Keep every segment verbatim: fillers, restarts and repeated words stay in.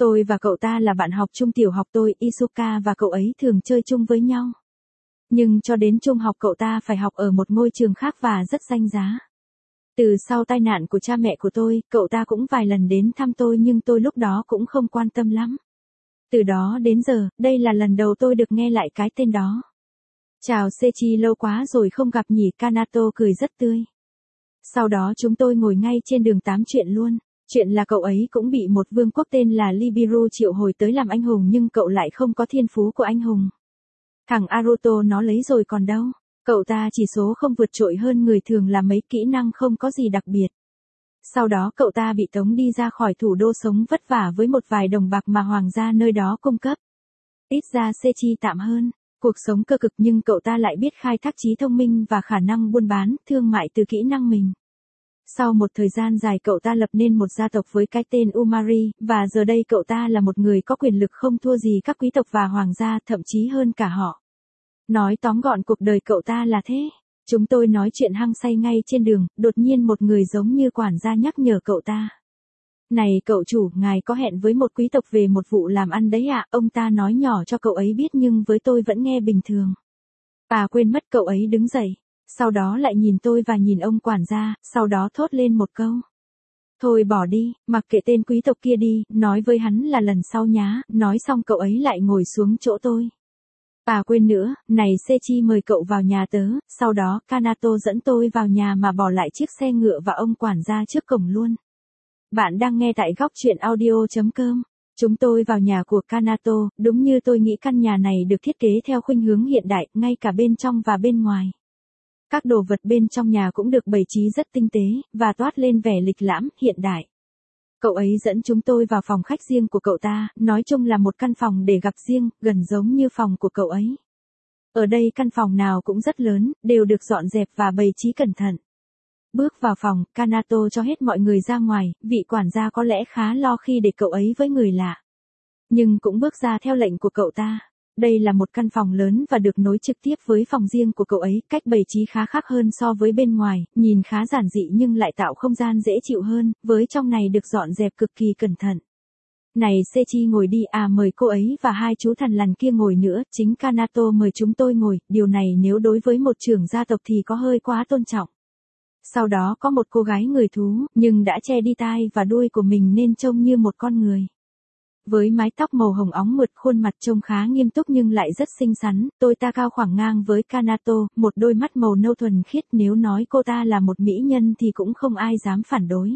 Tôi và cậu ta là bạn học chung tiểu học tôi, Isuka và cậu ấy thường chơi chung với nhau. Nhưng cho đến trung học cậu ta phải học ở một ngôi trường khác và rất danh giá. Từ sau tai nạn của cha mẹ của tôi, cậu ta cũng vài lần đến thăm tôi nhưng tôi lúc đó cũng không quan tâm lắm. Từ đó đến giờ, đây là lần đầu tôi được nghe lại cái tên đó. Chào Sechi, lâu quá rồi không gặp nhỉ, Kanato cười rất tươi. Sau đó chúng tôi ngồi ngay trên đường tám chuyện luôn. Chuyện là cậu ấy cũng bị một vương quốc tên là Nibiru triệu hồi tới làm anh hùng nhưng cậu lại không có thiên phú của anh hùng. Thằng Aruto nó lấy rồi còn đâu. Cậu ta chỉ số không vượt trội hơn người thường là mấy kỹ năng không có gì đặc biệt. Sau đó cậu ta bị tống đi ra khỏi thủ đô sống vất vả với một vài đồng bạc mà hoàng gia nơi đó cung cấp. Ít ra Sechi tạm hơn. Cuộc sống cơ cực nhưng cậu ta lại biết khai thác trí thông minh và khả năng buôn bán, thương mại từ kỹ năng mình. Sau một thời gian dài cậu ta lập nên một gia tộc với cái tên Umari, và giờ đây cậu ta là một người có quyền lực không thua gì các quý tộc và hoàng gia, thậm chí hơn cả họ. Nói tóm gọn cuộc đời cậu ta là thế. Chúng tôi nói chuyện hăng say ngay trên đường, đột nhiên một người giống như quản gia nhắc nhở cậu ta. Này cậu chủ, ngài có hẹn với một quý tộc về một vụ làm ăn đấy ạ, ông ta nói nhỏ cho cậu ấy biết nhưng với tôi vẫn nghe bình thường. À quên mất, cậu ấy đứng dậy. Sau đó lại nhìn tôi và nhìn ông quản gia, sau đó thốt lên một câu. Thôi bỏ đi, mặc kệ tên quý tộc kia đi, nói với hắn là lần sau nhá, nói xong cậu ấy lại ngồi xuống chỗ tôi. À quên nữa, này Sechi mời cậu vào nhà tớ, sau đó Kanato dẫn tôi vào nhà mà bỏ lại chiếc xe ngựa và ông quản gia trước cổng luôn. Bạn đang nghe tại góc truyện audio chấm com. Chúng tôi vào nhà của Kanato, đúng như tôi nghĩ căn nhà này được thiết kế theo khuynh hướng hiện đại, ngay cả bên trong và bên ngoài. Các đồ vật bên trong nhà cũng được bày trí rất tinh tế, và toát lên vẻ lịch lãm, hiện đại. Cậu ấy dẫn chúng tôi vào phòng khách riêng của cậu ta, nói chung là một căn phòng để gặp riêng, gần giống như phòng của cậu ấy. Ở đây căn phòng nào cũng rất lớn, đều được dọn dẹp và bày trí cẩn thận. Bước vào phòng, Kanato cho hết mọi người ra ngoài, vị quản gia có lẽ khá lo khi để cậu ấy với người lạ. Nhưng cũng bước ra theo lệnh của cậu ta. Đây là một căn phòng lớn và được nối trực tiếp với phòng riêng của cậu ấy, cách bày trí khá khác hơn so với bên ngoài, nhìn khá giản dị nhưng lại tạo không gian dễ chịu hơn, với trong này được dọn dẹp cực kỳ cẩn thận. Này Sechi ngồi đi, à mời cô ấy và hai chú thằn lằn kia ngồi nữa, chính Kanato mời chúng tôi ngồi, điều này nếu đối với một trưởng gia tộc thì có hơi quá tôn trọng. Sau đó có một cô gái người thú, nhưng đã che đi tai và đuôi của mình nên trông như một con người. Với mái tóc màu hồng óng mượt, khuôn mặt trông khá nghiêm túc nhưng lại rất xinh xắn, tôi ta cao khoảng ngang với Kanato, một đôi mắt màu nâu thuần khiết, nếu nói cô ta là một mỹ nhân thì cũng không ai dám phản đối.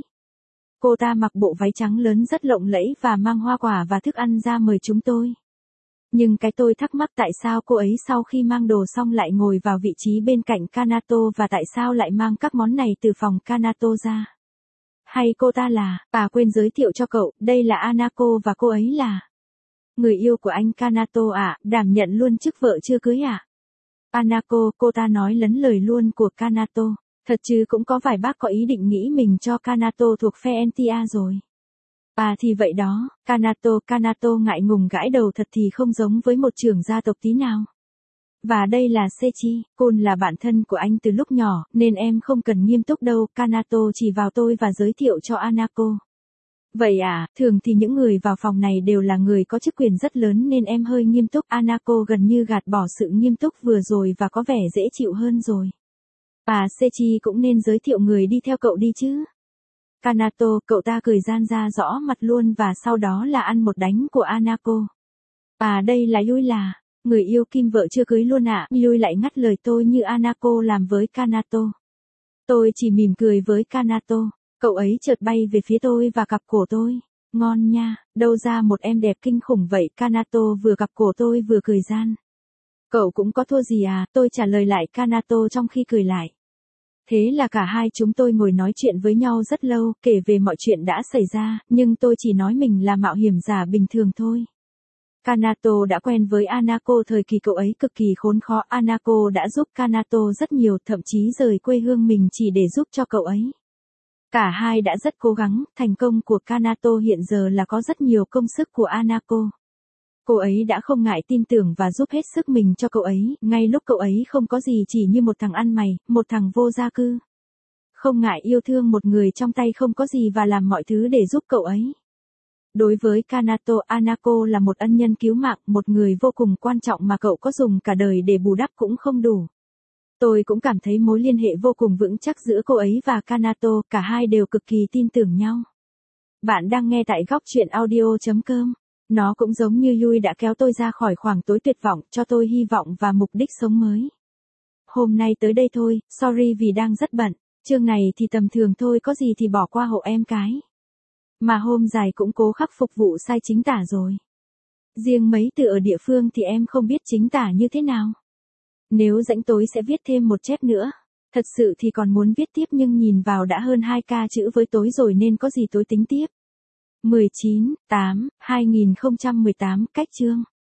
Cô ta mặc bộ váy trắng lớn rất lộng lẫy và mang hoa quả và thức ăn ra mời chúng tôi. Nhưng cái tôi thắc mắc tại sao cô ấy sau khi mang đồ xong lại ngồi vào vị trí bên cạnh Kanato và tại sao lại mang các món này từ phòng Kanato ra. Hay cô ta là, à quên giới thiệu cho cậu, đây là Anako và cô ấy là người yêu của anh Kanato ạ, à, đảm nhận luôn chức vợ chưa cưới ạ. À? Anako, cô ta nói lấn lời luôn của Kanato, thật chứ cũng có vài bác có ý định nghĩ mình cho Kanato thuộc phe Entia rồi. À thì vậy đó, Kanato, Kanato ngại ngùng gãi đầu, thật thì không giống với một trưởng gia tộc tí nào. Và đây là Sechi, Kun là bạn thân của anh từ lúc nhỏ, nên em không cần nghiêm túc đâu, Kanato chỉ vào tôi và giới thiệu cho Anako. Vậy à, thường thì những người vào phòng này đều là người có chức quyền rất lớn nên em hơi nghiêm túc, Anako gần như gạt bỏ sự nghiêm túc vừa rồi và có vẻ dễ chịu hơn rồi. À Sechi cũng nên giới thiệu người đi theo cậu đi chứ. Kanato, cậu ta cười gian ra rõ mặt luôn và sau đó là ăn một đánh của Anako. À đây là Yui là, người yêu kim vợ chưa cưới luôn ạ, à. Yui lại ngắt lời tôi như Anako làm với Kanato. Tôi chỉ mỉm cười với Kanato, cậu ấy chợt bay về phía tôi và cặp cổ tôi. Ngon nha, đâu ra một em đẹp kinh khủng vậy, Kanato vừa cặp cổ tôi vừa cười gian. Cậu cũng có thua gì à, tôi trả lời lại Kanato trong khi cười lại. Thế là cả hai chúng tôi ngồi nói chuyện với nhau rất lâu, kể về mọi chuyện đã xảy ra, nhưng tôi chỉ nói mình là mạo hiểm giả bình thường thôi. Kanato đã quen với Anako thời kỳ cậu ấy cực kỳ khốn khó, Anako đã giúp Kanato rất nhiều, thậm chí rời quê hương mình chỉ để giúp cho cậu ấy. Cả hai đã rất cố gắng, thành công của Kanato hiện giờ là có rất nhiều công sức của Anako. Cô ấy đã không ngại tin tưởng và giúp hết sức mình cho cậu ấy, ngay lúc cậu ấy không có gì chỉ như một thằng ăn mày, một thằng vô gia cư. Không ngại yêu thương một người trong tay không có gì và làm mọi thứ để giúp cậu ấy. Đối với Kanato, Anako là một ân nhân cứu mạng, một người vô cùng quan trọng mà cậu có dùng cả đời để bù đắp cũng không đủ. Tôi cũng cảm thấy mối liên hệ vô cùng vững chắc giữa cô ấy và Kanato, cả hai đều cực kỳ tin tưởng nhau. Bạn đang nghe tại góc chuyện audio chấm com. Nó cũng giống như Yui đã kéo tôi ra khỏi khoảng tối tuyệt vọng, cho tôi hy vọng và mục đích sống mới. Hôm nay tới đây thôi, sorry vì đang rất bận. Chương này thì tầm thường thôi, có gì thì bỏ qua hộ em cái. Mà hôm dài cũng cố khắc phục vụ sai chính tả rồi. Riêng mấy từ ở địa phương thì em không biết chính tả như thế nào. Nếu rảnh tối sẽ viết thêm một chép nữa. Thật sự thì còn muốn viết tiếp nhưng nhìn vào đã hơn hai ca chữ với tối rồi nên có gì tối tính tiếp. mười chín, tám, hai nghìn không trăm mười tám, cách chương.